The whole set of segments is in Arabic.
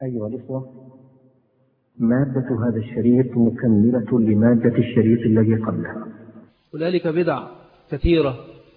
أيها الإخوة، مادة هذا الشريط مكملة لمادة الشريط الذي قبلها. هنالك بدع كثيرة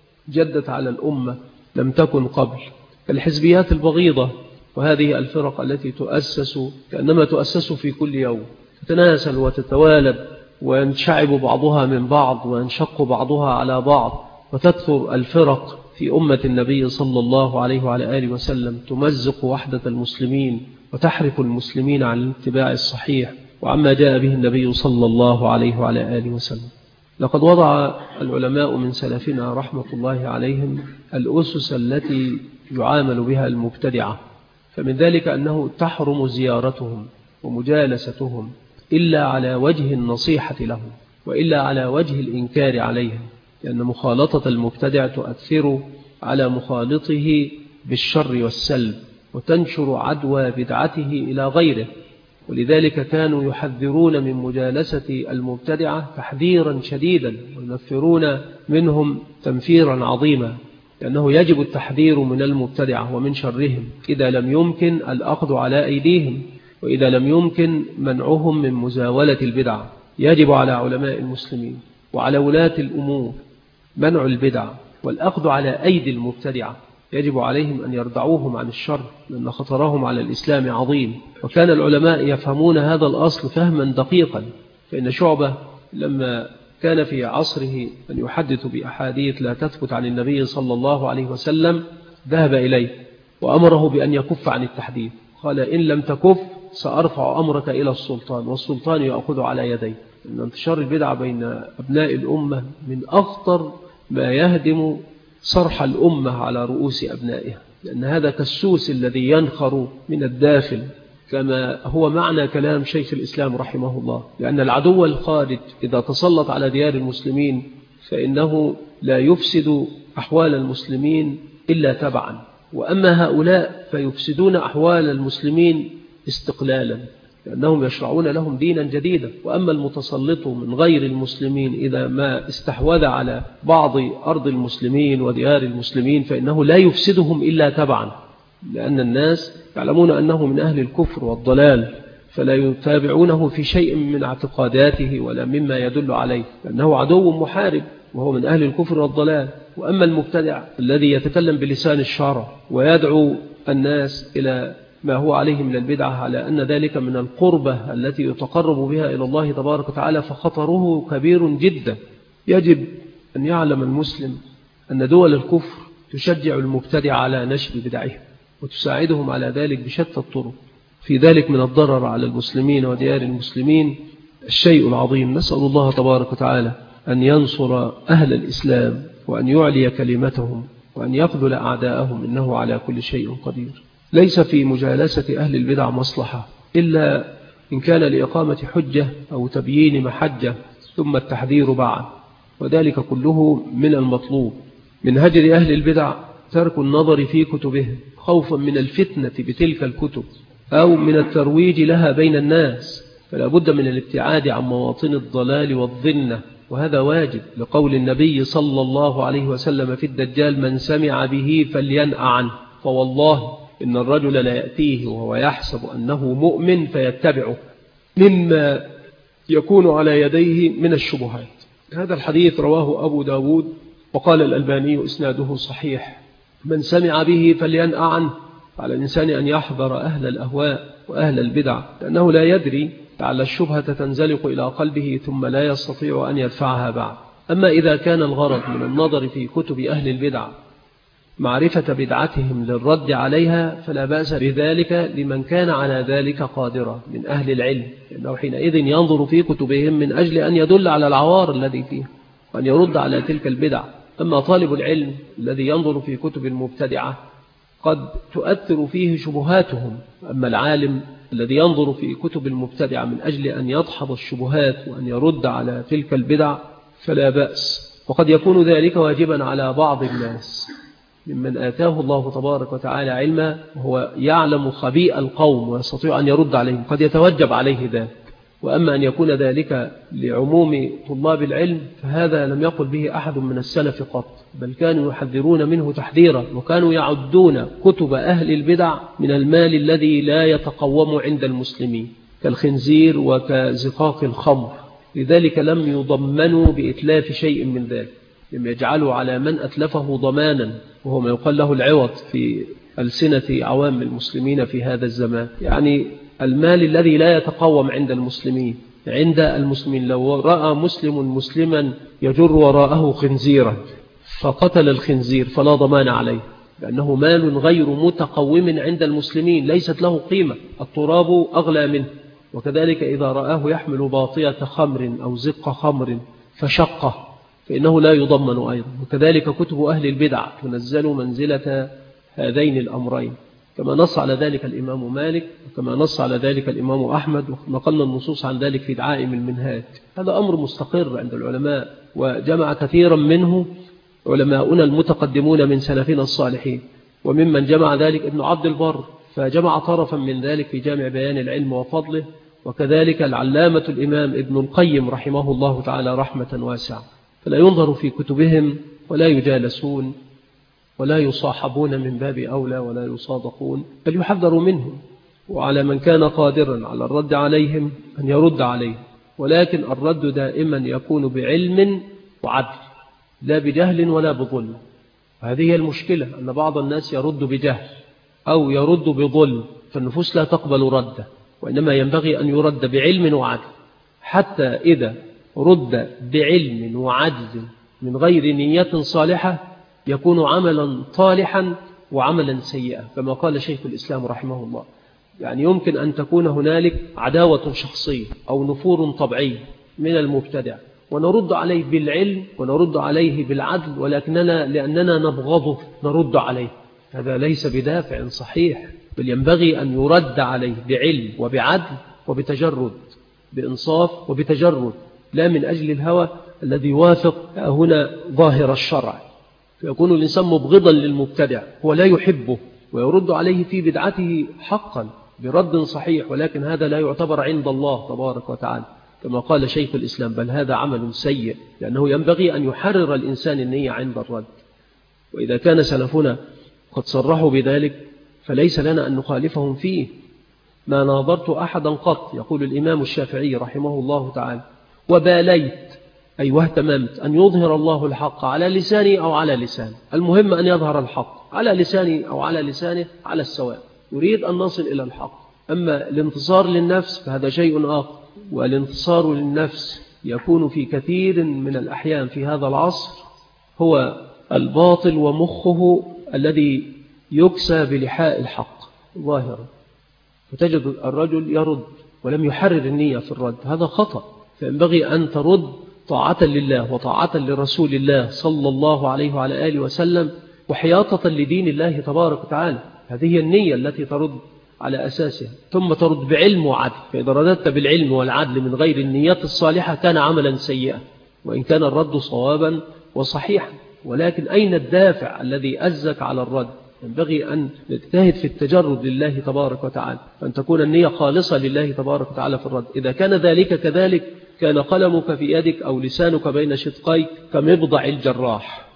جدت على الأمة لم تكن قبل، الحزبيات البغيضة، وهذه الفرق التي تؤسس كأنما تؤسس في كل يوم، تتناسل وتتوالد وينشعب بعضها من بعض وينشق بعضها على بعض، وتكثر الفرق في أمة النبي صلى الله عليه وعلى آله وسلم، تمزق وحدة المسلمين وتحرف المسلمين عن الاتباع الصحيح وعما جاء به النبي صلى الله عليه وعلى آله وسلم. لقد وضع العلماء من سلفنا رحمة الله عليهم الأسس التي يعامل بها المبتدعة، فمن ذلك أنه تحرم زيارتهم ومجالستهم إلا على وجه النصيحة لهم وإلا على وجه الإنكار عليهم، لأن مخالطة المبتدع تؤثر على مخالطه بالشر والسلب وتنشر عدوى بدعته إلى غيره، ولذلك كانوا يحذرون من مجالسة المبتدعة تحذيرا شديدا وينفرون منهم تنفيرا عظيما، لأنه يجب التحذير من المبتدعة ومن شرهم إذا لم يمكن الأخذ على أيديهم، وإذا لم يمكن منعهم من مزاولة البدع. يجب على علماء المسلمين وعلى ولاة الأمور منع البدع والأخذ على أيدي المبتدعة، يجب عليهم أن يردعوهم عن الشر، لأن خطرهم على الإسلام عظيم. وكان العلماء يفهمون هذا الأصل فهما دقيقا، فإن شعبة لما كان في عصره أن يحدث بأحاديث لا تثبت عن النبي صلى الله عليه وسلم ذهب إليه وأمره بأن يكف عن التحديث، قال: إن لم تكف سأرفع أمرك إلى السلطان والسلطان يأخذ على يديه. إن انتشار البدع بين أبناء الأمة من أخطر ما يهدم صرح الأمة على رؤوس أبنائها، لأن هذا كالسوس الذي ينخر من الداخل، كما هو معنى كلام شيخ الإسلام رحمه الله، لأن العدو الخارج إذا تسلط على ديار المسلمين فإنه لا يفسد أحوال المسلمين إلا تبعا، وأما هؤلاء فيفسدون أحوال المسلمين استقلالا، لأنهم يشرعون لهم دينا جديدا. وأما المتسلط من غير المسلمين إذا ما استحوذ على بعض أرض المسلمين وديار المسلمين فإنه لا يفسدهم إلا تبعا، لأن الناس يعلمون أنه من أهل الكفر والضلال، فلا يتابعونه في شيء من اعتقاداته ولا مما يدل عليه، لأنه عدو محارب وهو من أهل الكفر والضلال. وأما المبتدع الذي يتكلم بلسان الشرع ويدعو الناس إلى ما هو عليه من البدعة على أن ذلك من القربة التي يتقرب بها إلى الله تبارك وتعالى، فخطره كبير جدا. يجب أن يعلم المسلم أن دول الكفر تشجع المبتدع على نشر بدعهم وتساعدهم على ذلك بشتى الطرق، في ذلك من الضرر على المسلمين وديار المسلمين الشيء العظيم. نسأل الله تبارك وتعالى أن ينصر أهل الإسلام وأن يعلي كلمتهم وأن يخذل أعداءهم، إنه على كل شيء قدير. ليس في مجالسة أهل البدع مصلحة إلا إن كان لإقامة حجة أو تبيين محجة ثم التحذير بعد، وذلك كله من المطلوب. من هجر أهل البدع ترك النظر في كتبهم خوفا من الفتنة بتلك الكتب أو من الترويج لها بين الناس، فلا بد من الابتعاد عن مواطن الضلال والظنة، وهذا واجب لقول النبي صلى الله عليه وسلم في الدجال: من سمع به فلينأ عنه، فوالله إن الرجل لا يأتيه وهو يحسب أنه مؤمن فيتبعه مما يكون على يديه من الشبهات. هذا الحديث رواه أبو داود وقال الألباني إسناده صحيح. من سمع به فلينأ عنه، على الإنسان أن يحذر أهل الأهواء وأهل البدع، لأنه لا يدري لعل الشبهة تنزلق إلى قلبه ثم لا يستطيع أن يدفعها بعد. أما إذا كان الغرض من النظر في كتب أهل البدع معرفة بدعتهم للرد عليها فلا بأس بذلك لمن كان على ذلك قادرا من أهل العلم، لأنه حينئذ ينظر في كتبهم من أجل أن يدل على العوار الذي فيه وأن يرد على تلك البدع. أما طالب العلم الذي ينظر في كتب المبتدعة قد تؤثر فيه شبهاتهم، أما العالم الذي ينظر في كتب المبتدعة من أجل أن يدحض الشبهات وأن يرد على تلك البدع فلا بأس. وقد يكون ذلك واجبا على بعض الناس ممن آتاه الله تبارك وتعالى علما وهو يعلم خبيئة القوم ويستطيع أن يرد عليهم، قد يتوجب عليه ذلك. وأما أن يكون ذلك لعموم طلاب العلم فهذا لم يقل به أحد من السلف قط، بل كانوا يحذرون منه تحذيرا، وكانوا يعدون كتب أهل البدع من المال الذي لا يتقوم عند المسلمين كالخنزير وكزقاق الخمر. لذلك لم يضمنوا بإتلاف شيء من ذلك، لم يجعلوا على من أتلفه ضمانا، وهو ما يقال له العوض في ألسنة عوام المسلمين في هذا الزمان، يعني المال الذي لا يتقوم عند المسلمين. عند المسلمين لو رأى مسلم مسلما يجر وراءه خنزيرا فقتل الخنزير فلا ضمان عليه، لأنه مال غير متقوم عند المسلمين ليست له قيمة، التراب أغلى منه. وكذلك إذا رآه يحمل باطية خمر أو زق خمر فشقه فإنه لا يضمن أيضا. وكذلك كتب أهل البدع تنزل منزلة هذين الأمرين، كما نص على ذلك الإمام مالك، وكما نص على ذلك الإمام أحمد، ونقلنا النصوص عن ذلك في دعائم المنهاج. هذا أمر مستقر عند العلماء، وجمع كثيرا منه علماؤنا المتقدمون من سلفنا الصالحين، وممن جمع ذلك ابن عبد البر، فجمع طرفا من ذلك في جامع بيان العلم وفضله، وكذلك العلامة الإمام ابن القيم رحمه الله تعالى رحمة واسعة. فلا ينظر في كتبهم ولا يجالسون ولا يصاحبون من باب أولى ولا يصادقون، بل يحذروا منهم، وعلى من كان قادرا على الرد عليهم أن يرد عليه، ولكن الرد دائما يكون بعلم وعدل، لا بجهل ولا بظلم. هذه المشكلة، أن بعض الناس يرد بجهل أو يرد بظلم، فالنفوس لا تقبل رده، وإنما ينبغي أن يرد بعلم وعدل. حتى إذا رد بعلم وعدل من غير نية صالحة يكون عملا طالحا وعملا سيئا، كما قال شيخ الإسلام رحمه الله. يعني يمكن أن تكون هنالك عداوة شخصية أو نفور طبيعي من المبتدع، ونرد عليه بالعلم ونرد عليه بالعدل، ولكننا لأننا نبغضه نرد عليه. هذا ليس بدافع صحيح، بل ينبغي أن يرد عليه بعلم وبعدل وبتجرد، بإنصاف وبتجرد، لا من أجل الهوى الذي يوافق هنا ظاهر الشرع، فيكون الإنسان مبغضا للمبتدع، هو لا يحبه ويرد عليه في بدعته حقا برد صحيح، ولكن هذا لا يعتبر عند الله تبارك وتعالى، كما قال شيخ الإسلام، بل هذا عمل سيء، لأنه ينبغي أن يحرر الإنسان النية عند الرد. وإذا كان سلفنا قد صرحوا بذلك فليس لنا أن نخالفهم فيه. ما ناظرت أحدا قط، يقول الإمام الشافعي رحمه الله تعالى، وباليت أي واهتممت أن يظهر الله الحق على لساني أو على لسانه، المهم أن يظهر الحق على لساني أو على لسانه على السواء، يريد أن نصل إلى الحق. أما الانتصار للنفس فهذا شيء آخر، والانتصار للنفس يكون في كثير من الأحيان في هذا العصر هو الباطل ومخه الذي يكسى بلحاء الحق ظاهرا، فتجد الرجل يرد ولم يحرر النية في الرد، هذا خطأ. فينبغي أن ترد طاعة لله وطاعة لرسول الله صلى الله عليه وعلى آله وسلم، وحياطة لدين الله تبارك وتعالى. هذه النية التي ترد على أساسها، ثم ترد بعلم وعدل. فإذا رددت بالعلم والعدل من غير النية الصالحة كان عملا سيئا، وإن كان الرد صوابا وصحيحا. ولكن أين الدافع الذي أزك على الرد؟ ينبغي أن نجتهد في التجرد لله تبارك وتعالى، فأن تكون النية خالصة لله تبارك وتعالى في الرد. إذا كان ذلك كذلك كان قلمك في يدك أو لسانك بين شدقيك كمبضع الجراح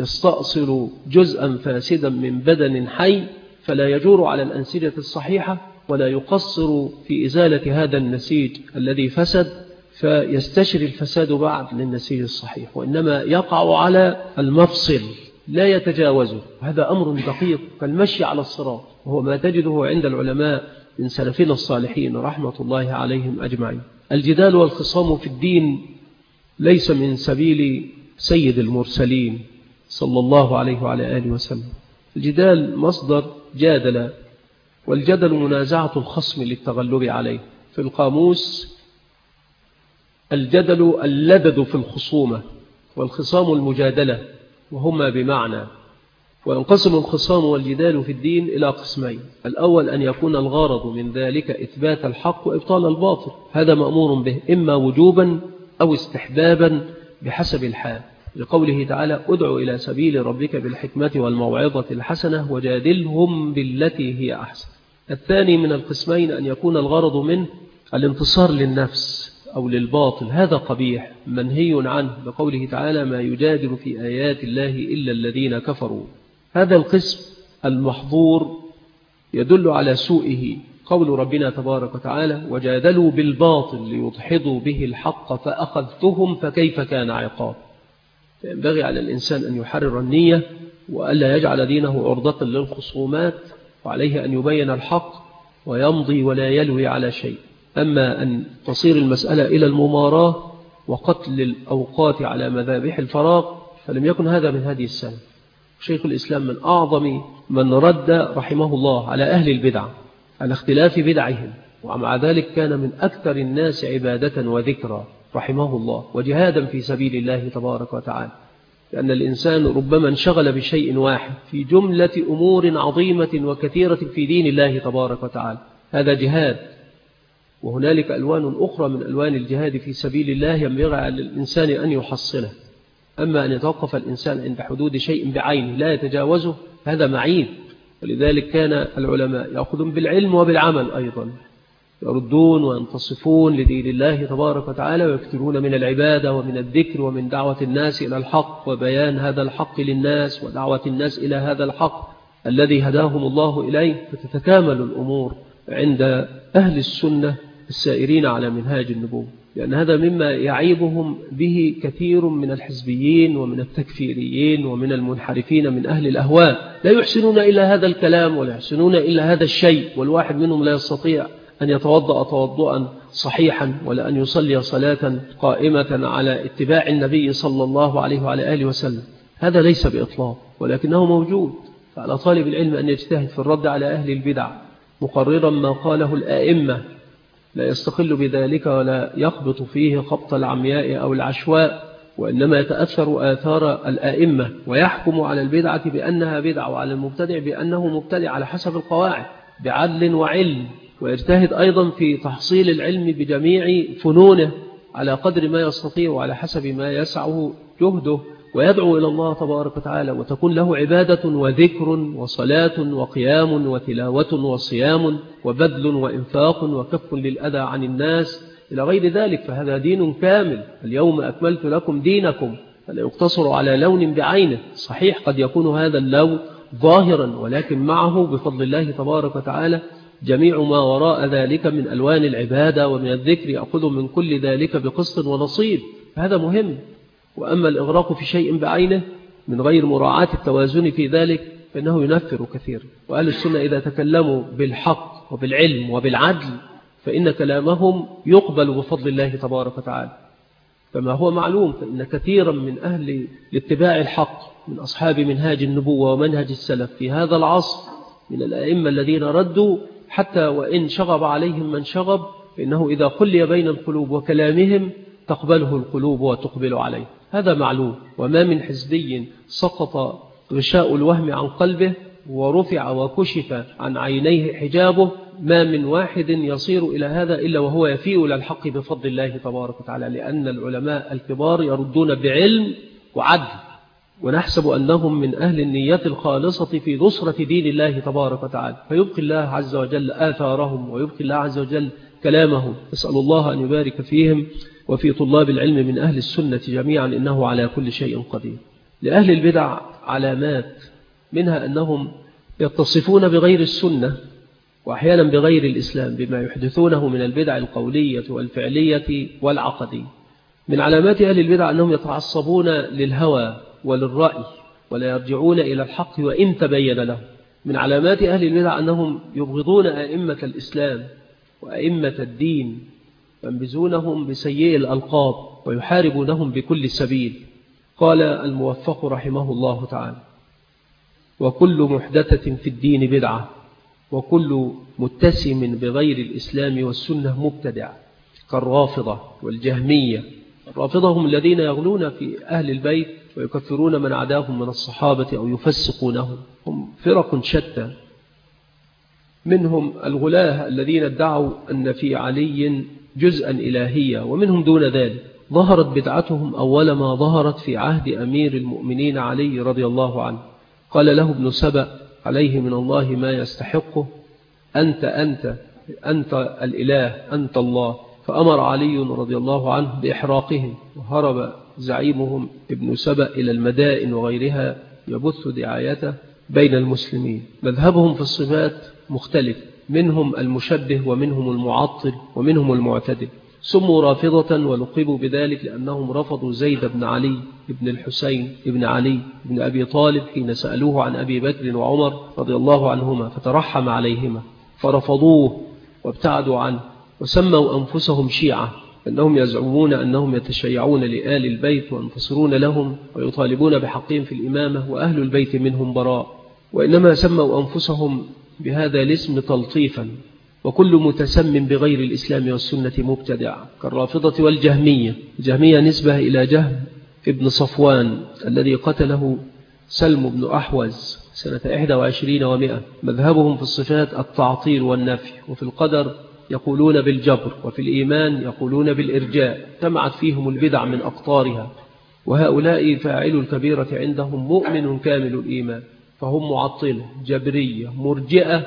يستأصل جزءا فاسدا من بدن حي، فلا يجور على الأنسجة الصحيحة ولا يقصر في إزالة هذا النسيج الذي فسد فيستشري الفساد بعد للنسيج الصحيح، وإنما يقع على المفصل لا يتجاوزه. هذا أمر دقيق كالمشي على الصراط، وهو ما تجده عند العلماء من سلفنا الصالحين رحمة الله عليهم أجمعين. الجدال والخصام في الدين ليس من سبيل سيد المرسلين صلى الله عليه وعلى آله وسلم. الجدال مصدر جادل، والجدل منازعة الخصم للتغلب عليه. في القاموس الجدل اللدد في الخصومة، والخصام المجادلة، وهما بمعنى. وينقسم الخصام والجدال في الدين إلى قسمين: الأول أن يكون الغرض من ذلك إثبات الحق وإبطال الباطل، هذا مأمور به إما وجوبا أو استحبابا بحسب الحال، لقوله تعالى: ادع إلى سبيل ربك بالحكمة والموعظة الحسنة وجادلهم بالتي هي أحسن. الثاني من القسمين أن يكون الغرض منه الانتصار للنفس أو للباطل هذا قبيح منهي عنه بقوله تعالى ما يجادل في آيات الله إلا الذين كفروا. هذا القسم المحظور يدل على سوءه قول ربنا تبارك وتعالى وجادلوا بالباطل ليدحضوا به الحق فأخذتهم فكيف كان عقاب. ينبغي على الإنسان أن يحرر النية وألا يجعل دينه عرضة للخصومات، وعليه أن يبين الحق ويمضي ولا يلوي على شيء. أما أن تصير المسألة إلى المماراة وقتل الأوقات على مذابح الفراغ فلم يكن هذا من هدي السلف. شيخ الإسلام من أعظم من رد رحمه الله على أهل البدع على اختلاف بدعهم، ومع ذلك كان من أكثر الناس عبادة وذكرى رحمه الله وجهادا في سبيل الله تبارك وتعالى، لأن الإنسان ربما انشغل بشيء واحد في جملة أمور عظيمة وكثيرة في دين الله تبارك وتعالى، هذا جهاد. وهنالك ألوان أخرى من ألوان الجهاد في سبيل الله ينبغي على الإنسان أن يحصله. أما أن يتوقف الإنسان عند حدود شيء بعينه لا يتجاوزه هذا معيب. ولذلك كان العلماء يأخذون بالعلم وبالعمل أيضا، يردون وينتصفون لدين الله تبارك وتعالى ويكثرون من العبادة ومن الذكر ومن دعوة الناس إلى الحق وبيان هذا الحق للناس ودعوة الناس إلى هذا الحق الذي هداهم الله إليه، فتتكامل الأمور عند أهل السنة السائرين على منهاج النبوة. لأن هذا مما يعيبهم به كثير من الحزبيين ومن التكفيريين ومن المنحرفين من أهل الأهواء، لا يحسنون إلا هذا الكلام ولا يحسنون إلا هذا الشيء، والواحد منهم لا يستطيع أن يتوضأ توضؤا صحيحا ولا أن يصلي صلاة قائمة على اتباع النبي صلى الله عليه وعلى آله وسلم. هذا ليس بإطلاق ولكنه موجود. فعلى طالب العلم أن يجتهد في الرد على أهل البدع مقررا ما قاله الآئمة، لا يستقل بذلك ولا يخبط فيه خبط العمياء أو العشواء، وإنما يتأثر آثار الآئمة ويحكم على البدعة بأنها بدعة وعلى المبتدع بأنه مبتدع على حسب القواعد بعدل وعلم، ويجتهد أيضا في تحصيل العلم بجميع فنونه على قدر ما يستطيع وعلى حسب ما يسعه جهده، ويدعو إلى الله تبارك وتعالى وتكون له عبادة وذكر وصلاة وقيام وتلاوة وصيام وبذل وإنفاق وكف للأذى عن الناس إلى غير ذلك. فهذا دين كامل. اليوم أكملت لكم دينكم، فلا يقتصر على لون بعينه. صحيح قد يكون هذا اللون ظاهرا، ولكن معه بفضل الله تبارك وتعالى جميع ما وراء ذلك من ألوان العبادة ومن الذكر يأخذ من كل ذلك بقسط ونصيب. هذا مهم. وأما الإغراق في شيء بعينه من غير مراعاة التوازن في ذلك فإنه ينفر كثيرا. وأهل السنة إذا تكلموا بالحق وبالعلم وبالعدل فإن كلامهم يقبل بفضل الله تبارك وتعالى، كما هو معلوم. فإن كثيرا من أهل الاتباع الحق من أصحاب منهاج النبوة ومنهج السلف في هذا العصر من الأئمة الذين ردوا، حتى وإن شغب عليهم من شغب، فإنه إذا خلي بين القلوب وكلامهم تقبله القلوب وتقبل عليه. هذا معلوم. وما من حزبي سقط غشاء الوهم عن قلبه ورفع وكشف عن عينيه حجابه، ما من واحد يصير إلى هذا إلا وهو يفيء إلى الحق بفضل الله تبارك وتعالى، لأن العلماء الكبار يردون بعلم وعدل، ونحسب أنهم من أهل النية الخالصة في نصرة دين الله تبارك وتعالى، فيبقي الله عز وجل آثارهم ويبقي الله عز وجل كلامهم. نسأل الله أن يبارك فيهم وفي طلاب العلم من أهل السنة جميعا، إنه على كل شيء قدير. لأهل البدع علامات، منها أنهم يتصفون بغير السنة وأحيانا بغير الإسلام بما يحدثونه من البدع القولية والفعلية والعقدية. من علامات أهل البدع أنهم يتعصبون للهوى وللرأي ولا يرجعون إلى الحق وإن تبين له. من علامات أهل البدع أنهم يبغضون أئمة الإسلام وأئمة الدين، ينبذونهم بسيء الألقاب ويحاربونهم بكل سبيل. قال الموفق رحمه الله تعالى: وكل محدثة في الدين بدعة وكل متسم بغير الإسلام والسنة مبتدع، كالرافضة والجهمية. الرافضة هم الذين يغلون في أهل البيت ويكفرون من عداهم من الصحابة أو يفسقونهم. هم فرق شتى، منهم الغلاة الذين ادعوا أن في علي جزءا إلهية، ومنهم دون ذلك. ظهرت بدعتهم أول ما ظهرت في عهد أمير المؤمنين علي رضي الله عنه. قال له ابن سبأ عليه من الله ما يستحقه: أنت أنت الإله، أنت الله. فأمر علي رضي الله عنه بإحراقهم، وهرب زعيمهم ابن سبأ إلى المدائن وغيرها يبث دعايته بين المسلمين. مذهبهم في الصفات مختلف، منهم المشبه ومنهم المعطل ومنهم المعتدل. سموا رافضة ولقبوا بذلك لأنهم رفضوا زيد بن علي بن الحسين بن علي بن أبي طالب حين سألوه عن أبي بكر وعمر رضي الله عنهما، فترحم عليهما فرفضوه وابتعدوا عنه، وسموا أنفسهم شيعة، أنهم يزعمون أنهم يتشيعون لآل البيت وينتصرون لهم ويطالبون بحقهم في الإمامة، وأهل البيت منهم براء. وإنما سموا أنفسهم بهذا الاسم تلطيفا. وكل متسم بغير الإسلام والسنة مبتدع، كالرافضة والجهمية. الجهمية نسبة إلى جهم ابن صفوان الذي قتله سلم بن أحوز سنة 21 و100. مذهبهم في الصفات التعطيل والنفي، وفي القدر يقولون بالجبر، وفي الإيمان يقولون بالإرجاء. تمعت فيهم البدع من أقطارها. وهؤلاء فاعل الكبيرة عندهم مؤمن كامل الإيمان، فهم معطلة جبرية مرجئة،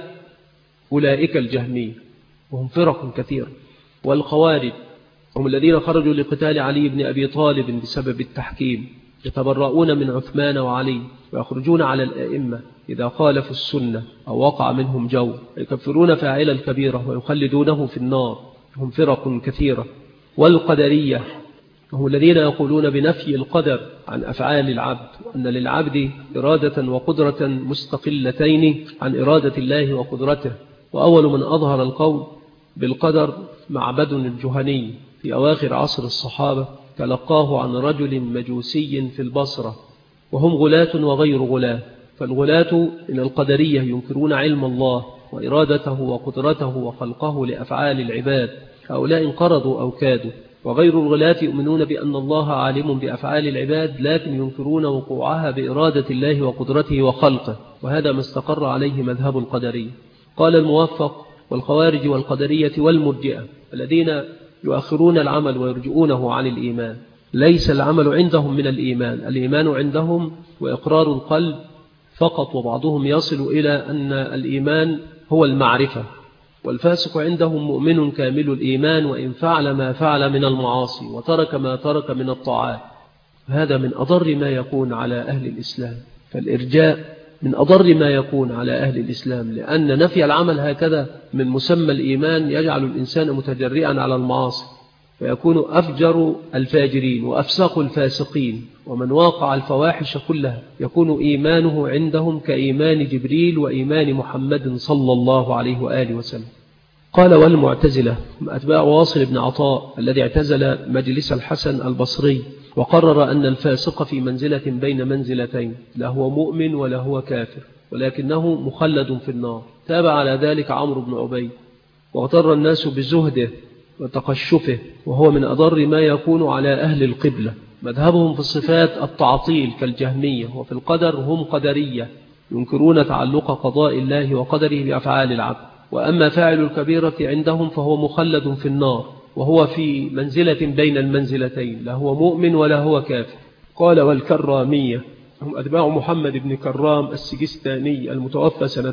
أولئك الجهمية، وهم فرق كثيرة. والخوارج هم الذين خرجوا لقتال علي بن أبي طالب بسبب التحكيم، يتبرؤون من عثمان وعلي، ويخرجون على الأئمة إذا خالفوا السنة أو وقع منهم جو، يكفرون فاعل الكبيرة ويخلدونه في النار. هم فرق كثيرة. والقدرية هم الذين يقولون بنفي القدر عن أفعال العبد، وأن للعبد إرادة وقدرة مستقلتين عن إرادة الله وقدرته. وأول من أظهر القول بالقدر معبد الجهني في أواخر عصر الصحابة، تلقاه عن رجل مجوسي في البصرة، وهم غلاة وغير غلاة. فالغلاة من القدرية ينكرون علم الله وإرادته وقدرته وخلقه لأفعال العباد، هؤلاء انقرضوا أو كادوا. وغير الغلاة يؤمنون بأن الله عالم بأفعال العباد، لكن ينكرون وقوعها بإرادة الله وقدرته وخلقه، وهذا ما استقر عليه مذهب القدرية. قال الموفق: والخوارج والقدرية والمرجئة الذين يؤخرون العمل ويرجئونه عن الإيمان. ليس العمل عندهم من الإيمان، الإيمان عندهم وإقرار القلب فقط، وبعضهم يصل إلى أن الإيمان هو المعرفة. والفاسق عندهم مؤمن كامل الإيمان، وإن فعل ما فعل من المعاصي وترك ما ترك من الطاعات. هذا من أضر ما يكون على أهل الإسلام. فالإرجاء من أضر ما يكون على أهل الإسلام، لأن نفي العمل هكذا من مسمى الإيمان يجعل الإنسان متجرئا على المعاصي، فيكون أفجر الفاجرين وأفسق الفاسقين. ومن واقع الفواحش كلها يكون إيمانه عندهم كإيمان جبريل وإيمان محمد صلى الله عليه وآله وسلم. قال: والمعتزلة أتباع واصل بن عطاء الذي اعتزل مجلس الحسن البصري، وقرر أن الفاسق في منزلة بين منزلتين، لا هو مؤمن ولا هو كافر، ولكنه مخلد في النار. تابع على ذلك عمرو بن عبيد، واغتر الناس بزهده وتقشفه، وهو من أضر ما يكون على أهل القبلة. مذهبهم في الصفات التعطيل كالجهمية، وفي القدر هم قدرية ينكرون تعلق قضاء الله وقدره بأفعال العبد. وأما فاعل الكبيرة عندهم فهو مخلد في النار، وهو في منزلة بين المنزلتين، لا هو مؤمن ولا هو كافر. قال: والكرامية هم أتباع محمد بن كرام السجستاني المتوفى سنة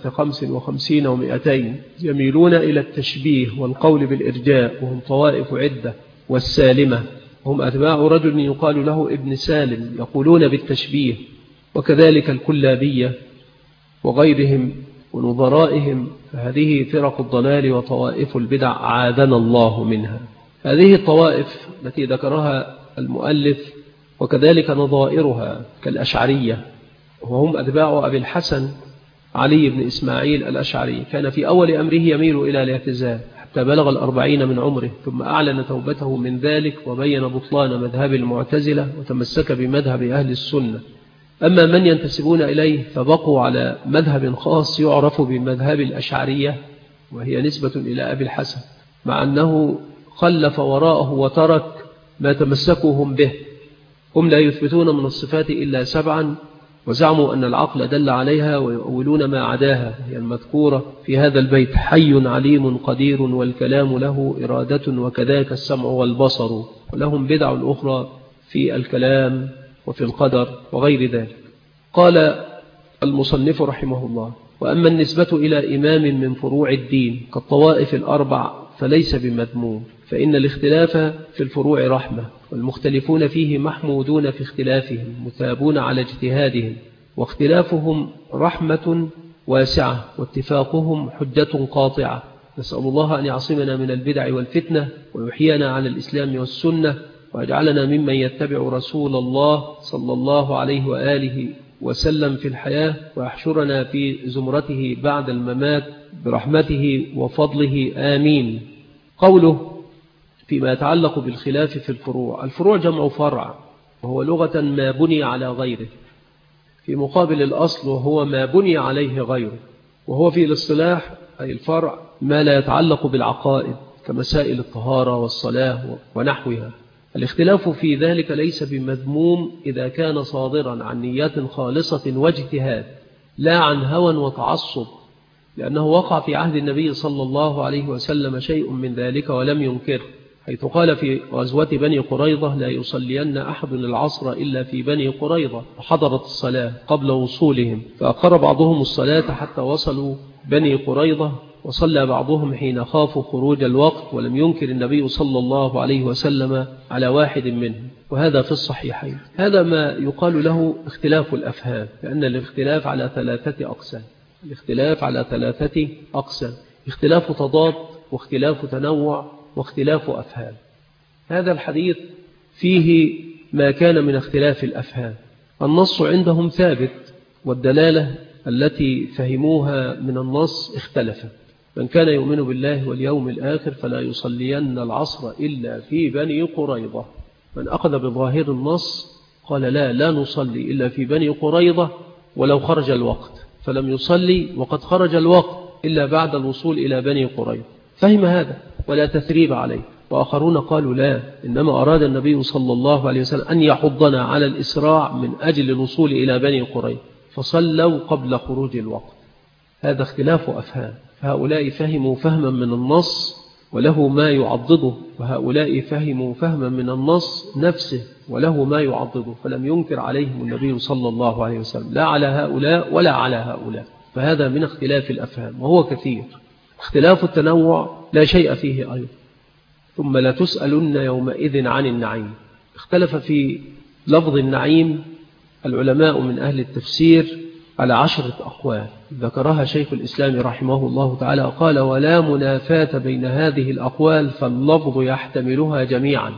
55 و200، يميلون إلى التشبيه والقول بالإرجاء، وهم طوائف عدة. والسالمة هم أتباع رجل يقال له ابن سالم، يقولون بالتشبيه. وكذلك الكلابية وغيرهم ونظرائهم، فهذه فرق الضلال وطوائف البدع عاذنا الله منها. هذه الطوائف التي ذكرها المؤلف وكذلك نظائرها كالأشعرية، وهم أتباع أبي الحسن علي بن إسماعيل الأشعري. كان في أول أمره يميل إلى الاعتزال حتى بلغ 40 من عمره، ثم أعلن توبته من ذلك وبين بطلان مذهب المعتزلة وتمسك بمذهب أهل السنة. أما من ينتسبون إليه فبقوا على مذهب خاص يعرف بمذهب الأشعرية، وهي نسبة إلى أبي الحسن، مع أنه خلف وراءه وترك ما تمسكوهم به. هم لا يثبتون من الصفات إلا 7، وزعموا أن العقل دل عليها، ويؤولون ما عداها، هي المذكورة في هذا البيت: حي عليم قدير، والكلام له إرادة، وكذاك السمع والبصر. ولهم بدع أخرى في الكلام وفي القدر وغير ذلك. قال المصنف رحمه الله: وأما النسبة إلى إمام من فروع الدين كالطوائف الأربع فليس بمذموم، فإن الاختلاف في الفروع رحمة، والمختلفون فيه محمودون في اختلافهم مثابون على اجتهادهم، واختلافهم رحمة واسعة، واتفاقهم حجة قاطعة. نسأل الله أن يعصمنا من البدع والفتنة، ويحيينا على الإسلام والسنة، ويجعلنا ممن يتبع رسول الله صلى الله عليه وآله وسلم في الحياة، ويحشرنا في زمرته بعد الممات برحمته وفضله آمين. قوله فيما يتعلق بالخلاف في الفروع، الفروع جمع فرع، وهو لغة ما بني على غيره، في مقابل الأصل وهو ما بني عليه غيره، وهو في الاصطلاح أي الفرع ما لا يتعلق بالعقائد كمسائل الطهارة والصلاة ونحوها. الاختلاف في ذلك ليس بمذموم إذا كان صادرا عن نيات خالصة واجتهاد، لا عن هوى وتعصب، لأنه وقع في عهد النبي صلى الله عليه وسلم شيء من ذلك ولم ينكره، حيث قال في غزوة بني قريظة لا يصلين أحد العصر إلا في بني قريظة، وحضرت الصلاة قبل وصولهم، فأقر بعضهم الصلاة حتى وصلوا بني قريظة، وصلى بعضهم حين خافوا خروج الوقت، ولم ينكر النبي صلى الله عليه وسلم على واحد منهم، وهذا في الصحيحين. هذا ما يقال له اختلاف الأفهام، لأن الاختلاف على ثلاثة أقسام. الاختلاف على ثلاثة أقسام: اختلاف تضاد، واختلاف تنوع، واختلاف أفهام. هذا الحديث فيه ما كان من اختلاف الأفهام. النص عندهم ثابت، والدلالة التي فهموها من النص اختلفت. من كان يؤمن بالله واليوم الآخر فلا يصلين العصر إلا في بني قريظة. من أخذ بظاهر النص قال لا نصلي إلا في بني قريظة ولو خرج الوقت، فلم يصلي وقد خرج الوقت إلا بعد الوصول إلى بني قريظة. فهم هذا ولا تثريب عليه. وآخرون قالوا لا، إنما أراد النبي صلى الله عليه وسلم أن يحضنا على الإسراع من أجل الوصول إلى بني قريظة، فصلوا قبل خروج الوقت. هذا اختلاف أفهام، فهؤلاء فهموا فهما من النص وله ما يعضده، وهؤلاء فهموا فهما من النص نفسه وله ما يعضده، فلم ينكر عليهم النبي صلى الله عليه وسلم لا على هؤلاء ولا على هؤلاء. فهذا من اختلاف الأفهام وهو كثير. اختلاف التنوع لا شيء فيه أيضا. ثم لا تسألن يومئذ عن النعيم. اختلف في لفظ النعيم العلماء من أهل التفسير على 10 أقوال ذكرها شيخ الإسلام رحمه الله تعالى، قال: ولا منافاة بين هذه الأقوال فاللفظ يحتملها جميعا.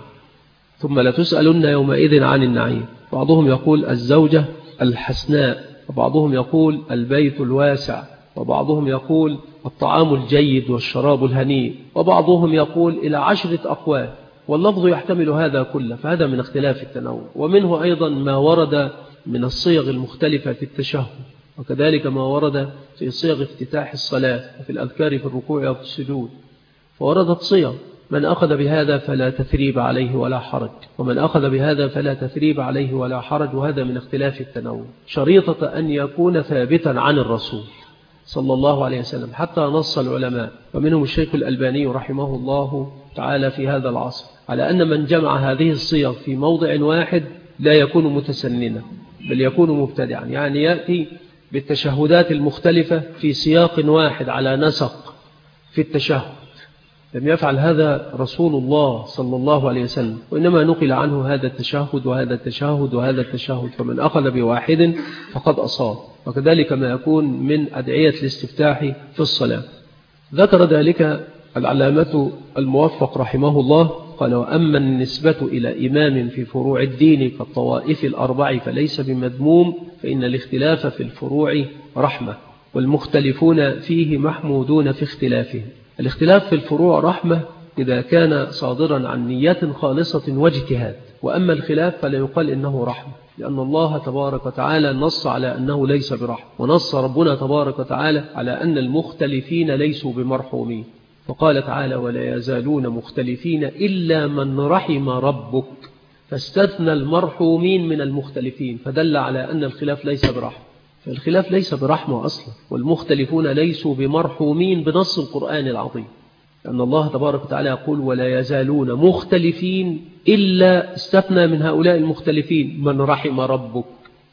ثم لا تسألن يومئذ عن النعيم. بعضهم يقول الزوجة الحسناء، وبعضهم يقول البيت الواسع، وبعضهم يقول الطعام الجيد والشراب الهنيء، وبعضهم يقول إلى 10 أقوال، واللفظ يحتمل هذا كله. فهذا من اختلاف التنوع. ومنه أيضا ما ورد من الصيغ المختلفة في التشهد، وكذلك ما ورد في صيغ افتتاح الصلاة وفي الأذكار في الركوع وفي السجود، فوردت صيغ. من أخذ بهذا فلا تثريب عليه ولا حرج، ومن أخذ بهذا فلا تثريب عليه ولا حرج. وهذا من اختلاف التنوع، شريطة أن يكون ثابتا عن الرسول صلى الله عليه وسلم حتى نص العلماء، ومنهم الشيخ الألباني رحمه الله تعالى في هذا العصر، على أن من جمع هذه الصيغ في موضع واحد لا يكون متسننا بل يكون مبتدعا، يعني يأتي بالتشهدات المختلفة في سياق واحد على نسق في التشهد. لم يفعل هذا رسول الله صلى الله عليه وسلم، وإنما نقل عنه هذا التشهد وهذا التشهد وهذا التشهد، فمن أخذ بواحد فقد أصاب. وكذلك ما يكون من أدعية الاستفتاح في الصلاة. ذكر ذلك العلامة الموفق رحمه الله، قال: وأما النسبة إلى إمام في فروع الدين كالطوائف الأربع فليس بمذموم، فإن الاختلاف في الفروع رحمة، والمختلفون فيه محمودون في اختلافهم. الاختلاف في الفروع رحمة إذا كان صادرا عن نيات خالصة واجتهاد، وأما الخلاف فلا يقال إنه رحمة، لأن الله تبارك وتعالى نص على أنه ليس برحمة، ونص ربنا تبارك وتعالى على أن المختلفين ليسوا بمرحومين، فقال تعالى: ولا يزالون مختلفين إلا من رحم ربك، فاستثنى المرحومين من المختلفين، فدل على أن الخلاف ليس برحمة. فالخلاف ليس برحمة أصلا، والمختلفون ليسوا بمرحومين بنص القرآن العظيم، لأن الله تبارك وتعالى يقول: ولا يزالون مختلفين إلا استثنى من هؤلاء المختلفين من رحم ربك،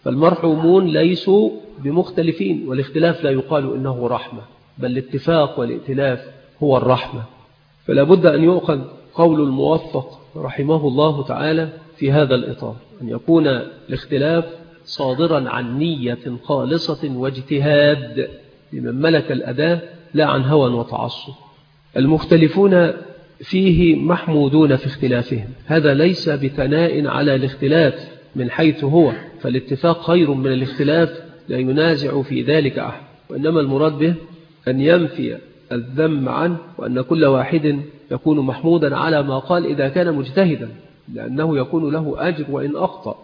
فالمرحومون ليسوا بمختلفين، والاختلاف لا يقال إنه رحمة، بل الاتفاق والائتلاف هو الرحمة. فلا بد أن يؤخذ قول الموفق رحمه الله تعالى في هذا الإطار، أن يكون الاختلاف صادرا عن نية خالصة واجتهاد لمن ملك الأداة لا عن هوى وتعصب. المختلفون فيه محمودون في اختلافهم، هذا ليس بثناء على الاختلاف من حيث هو، فالاتفاق خير من الاختلاف لا ينازع في ذلك أحد، وإنما المراد به أن ينفي الذم عنه، وأن كل واحد يكون محمودا على ما قال إذا كان مجتهدا، لأنه يكون له أجر وإن أخطأ،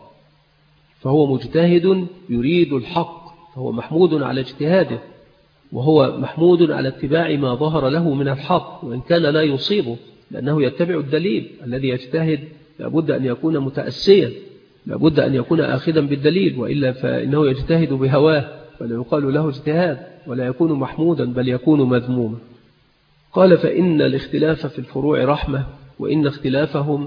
فهو مجتهد يريد الحق، فهو محمود على اجتهاده، وهو محمود على اتباع ما ظهر له من الحق وإن كان لا يصيبه، لأنه يتبع الدليل. الذي يجتهد لابد أن يكون متأسيا، لابد أن يكون آخذا بالدليل، وإلا فإنه يجتهد بهواه ولا يقال له اجتهاد ولا يكون محمودا بل يكون مذموما. قال فإن الاختلاف في الفروع رحمة، وإن اختلافهم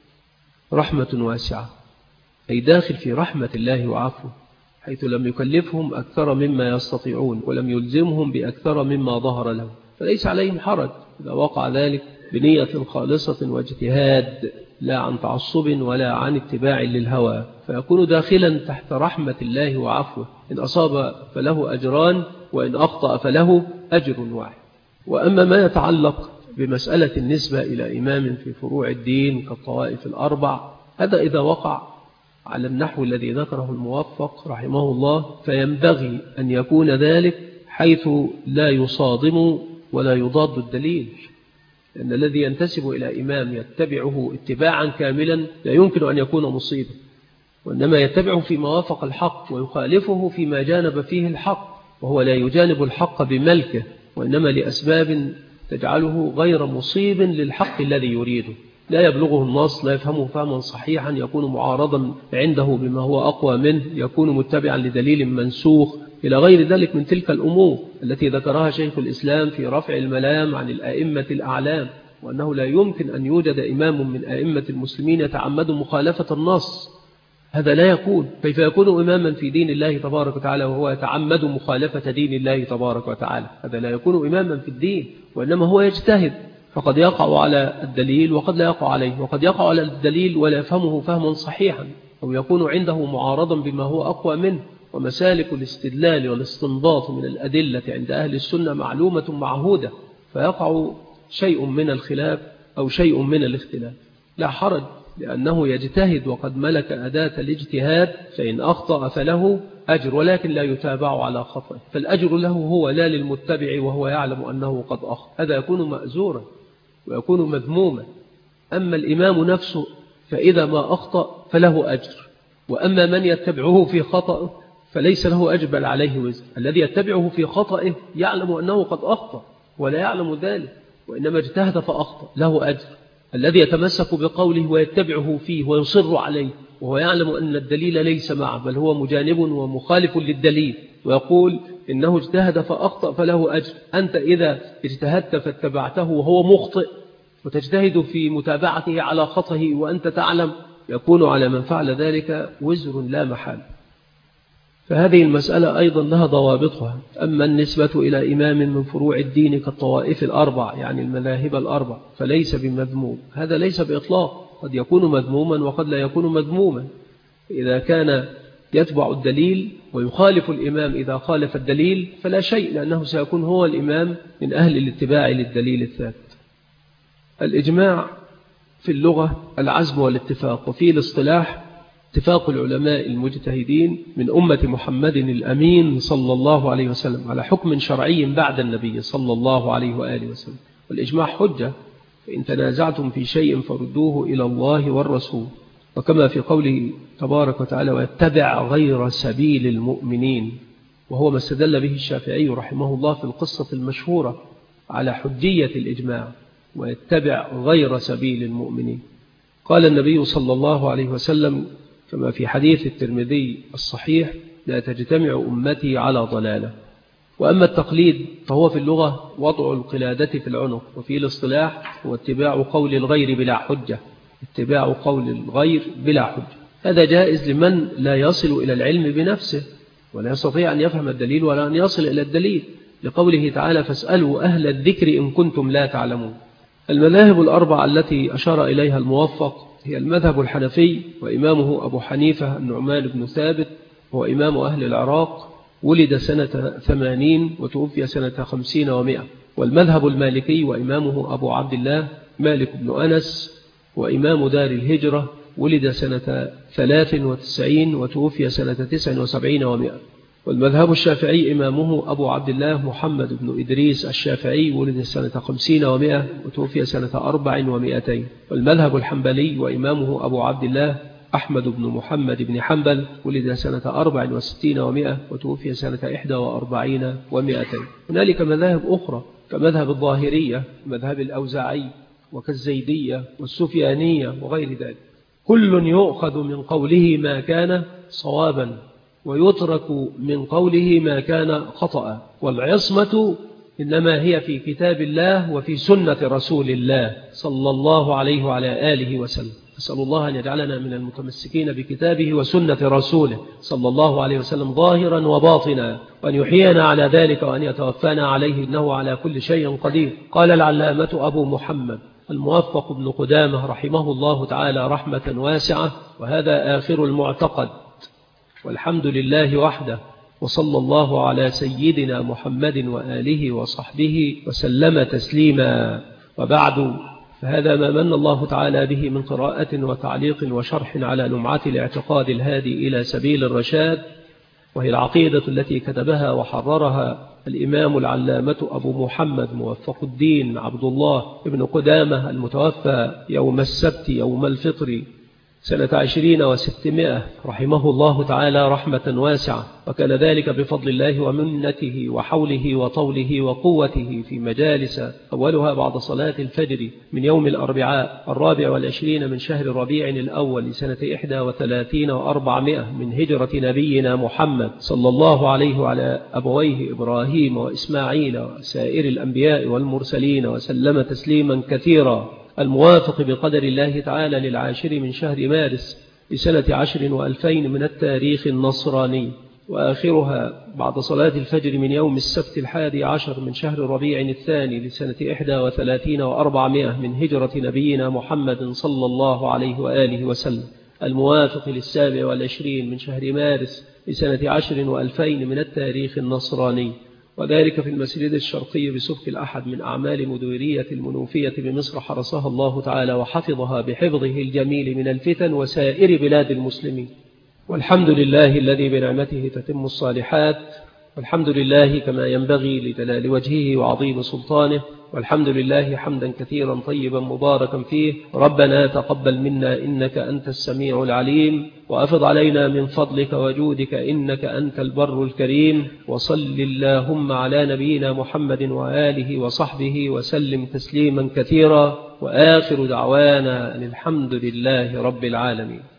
رحمة واسعة، أي داخل في رحمة الله وعفوه، حيث لم يكلفهم أكثر مما يستطيعون ولم يلزمهم بأكثر مما ظهر له، فليس عليهم حرج إذا وقع ذلك بنية خالصة واجتهاد لا عن تعصب ولا عن اتباع للهوى، فيكون داخلا تحت رحمة الله وعفوه، إن أصاب فله أجران وإن أخطأ فله أجر واحد. وأما ما يتعلق بمسألة النسبة إلى إمام في فروع الدين كالطوائف الأربع، هذا إذا وقع على النحو الذي ذكره الموفق رحمه الله فينبغي أن يكون ذلك حيث لا يصادم ولا يضاد الدليل، لأن الذي ينتسب إلى إمام يتبعه اتباعا كاملا لا يمكن أن يكون مصيبا، وإنما يتبعه فيما وافق الحق ويخالفه فيما جانب فيه الحق، وهو لا يجانب الحق بملكه، وإنما لأسباب تجعله غير مصيب للحق الذي يريده، لا يبلغه النص، لا يفهمه فهما صحيحا، يكون معارضا عنده بما هو أقوى منه، يكون متبعا لدليل منسوخ، إلى غير ذلك من تلك الأمور التي ذكرها شيخ الإسلام في رفع الملام عن الأئمة الأعلام، وأنه لا يمكن أن يوجد إمام من أئمة المسلمين يتعمد مخالفة النص، هذا لا يكون. كيف يكون إماما في دين الله تبارك وتعالى وهو يتعمد مخالفة دين الله تبارك وتعالى؟ هذا لا يكون إماما في الدين، وإنما هو يجتهد، فقد يقع على الدليل وقد لا يقع عليه، وقد يقع على الدليل ولا يفهمه فهما صحيحا، أو يكون عنده معارضا بما هو أقوى منه. ومسالك الاستدلال والاستنباط من الأدلة عند أهل السنة معلومة معهودة، فيقع شيء من الخلاف أو شيء من الاختلاف، لا حرج، لأنه يجتهد وقد ملك أداة الاجتهاد، فإن أخطأ فله أجر ولكن لا يتابع على خطأ، فالأجر له هو لا للمتبع وهو يعلم أنه قد أخطأ، هذا يكون مأزورا ويكون مذموما. أما الإمام نفسه فإذا ما أخطأ فله أجر، وأما من يتبعه في خطأ فليس له أجر بل عليه وزر. الذي يتبعه في خطأه يعلم أنه قد أخطأ ولا يعلم ذلك، وإنما اجتهد فأخطأ له أجر. الذي يتمسك بقوله ويتبعه فيه ويصر عليه وهو يعلم أن الدليل ليس معه بل هو مجانب ومخالف للدليل ويقول إنه اجتهد فأخطأ فله أجر، أنت إذا اجتهدت فاتبعته وهو مخطئ وتجتهد في متابعته على خطئه وأنت تعلم، يكون على من فعل ذلك وزر لا محال. فهذه المسألة أيضا لها ضوابطها. أما النسبة إلى إمام من فروع الدين كالطوائف الأربع يعني المذاهب الأربع فليس بمذموم، هذا ليس بإطلاق، قد يكون مذموما وقد لا يكون مذموما، إذا كان يتبع الدليل ويخالف الإمام إذا خالف الدليل فلا شيء، لأنه سيكون هو الإمام من أهل الاتباع للدليل الثابت. الإجماع في اللغة العزم والاتفاق، وفي الاصطلاح اتفاق العلماء المجتهدين من أمة محمد الأمين صلى الله عليه وسلم على حكم شرعي بعد النبي صلى الله عليه وآله وسلم. والإجماع حجة، فإن تنازعتم في شيء فردوه إلى الله والرسول، وكما في قوله تبارك وتعالى ويتبع غير سبيل المؤمنين، وهو ما استدل به الشافعي رحمه الله في القصة المشهورة على حجية الإجماع، ويتبع غير سبيل المؤمنين. قال النبي صلى الله عليه وسلم كما في حديث الترمذي الصحيح لا تجتمع أمتي على ضلالة. وأما التقليد فهو في اللغة وضع القلادة في العنق، وفي الاصطلاح هو اتباع قول الغير بلا حجة، اتباع قول الغير بلا حجة. هذا جائز لمن لا يصل إلى العلم بنفسه ولا يستطيع أن يفهم الدليل ولا أن يصل إلى الدليل، لقوله تعالى فاسألوا أهل الذكر إن كنتم لا تعلمون. المذاهب الأربعة التي أشار إليها الموفق هي المذهب الحنفي، وإمامه أبو حنيفة النعمان بن ثابت، هو إمام أهل العراق، ولد سنة 80 وتوفي سنة 50 و100. والمذهب المالكي، وإمامه أبو عبد الله مالك بن أنس، وإمام دار الهجرة، ولد سنة 93 وتوفي سنة 79 و100. والمذهب الشافعي إمامه أبو عبد الله محمد بن إدريس الشافعي، ولد سنة 50 و100 وتوفي سنة 4 و200. والمذهب الحنبلي، وإمامه أبو عبد الله أحمد بن محمد بن حنبل، ولد سنة 64 و100 وتوفي سنة 41 و200. هنالك مذاهب أخرى كمذهب الظاهرية، مذهب الأوزاعي، وكالزيدية والسفيانية وغير ذلك. كل يؤخذ من قوله ما كان صوابا ويترك من قوله ما كان خطأ، والعصمة إنما هي في كتاب الله وفي سنة رسول الله صلى الله عليه وعلى آله وسلم. أسأل الله أن يجعلنا من المتمسكين بكتابه وسنة رسوله صلى الله عليه وسلم ظاهرا وباطنا، وأن يحيينا على ذلك وأن يتوفانا عليه، إنه على كل شيء قدير. قال العلامة أبو محمد الموفق بن قدامة رحمه الله تعالى رحمة واسعة: وهذا آخر المعتقد، والحمد لله وحده، وصلى الله على سيدنا محمد وآله وصحبه وسلم تسليما. وبعد، فهذا ما من الله تعالى به من قراءة وتعليق وشرح على لمعة الاعتقاد الهادي إلى سبيل الرشاد، وهي العقيدة التي كتبها وحررها الإمام العلامة أبو محمد موفق الدين عبد الله ابن قدامة المتوفى يوم السبت يوم الفطر سنة 20 و600 رحمه الله تعالى رحمة واسعة. وكان ذلك بفضل الله ومنته وحوله وطوله وقوته في مجالس، أولها بعد صلاة الفجر من يوم الأربعاء 24 من شهر ربيع الأول سنة 31 و400 من هجرة نبينا محمد صلى الله عليه وعلى أبويه إبراهيم وإسماعيل وسائر الأنبياء والمرسلين وسلم تسليما كثيرا، الموافق بقدر الله تعالى للعاشر من شهر مارس لسنة 10 و2000 من التاريخ النصراني، وآخرها بعد صلاة الفجر من يوم السبت 11 من شهر ربيع الثاني لسنة 31 و400 من هجرة نبينا محمد صلى الله عليه وآله وسلم، الموافق لل27 من شهر مارس لسنة 10 و2000 من التاريخ النصراني، وذلك في المسجد الشرقي بسبك الأحد من أعمال مديرية المنوفية بمصر، حرسها الله تعالى وحفظها بحفظه الجميل من الفتن وسائر بلاد المسلمين. والحمد لله الذي بنعمته تتم الصالحات، والحمد لله كما ينبغي لجلال وجهه وعظيم سلطانه، والحمد لله حمدا كثيرا طيبا مباركا فيه. ربنا تقبل منا إنك أنت السميع العليم، وأفض علينا من فضلك وجودك إنك أنت البر الكريم. وصل اللهم على نبينا محمد وآله وصحبه وسلم تسليما كثيرا، وآخر دعوانا أن الحمد لله رب العالمين.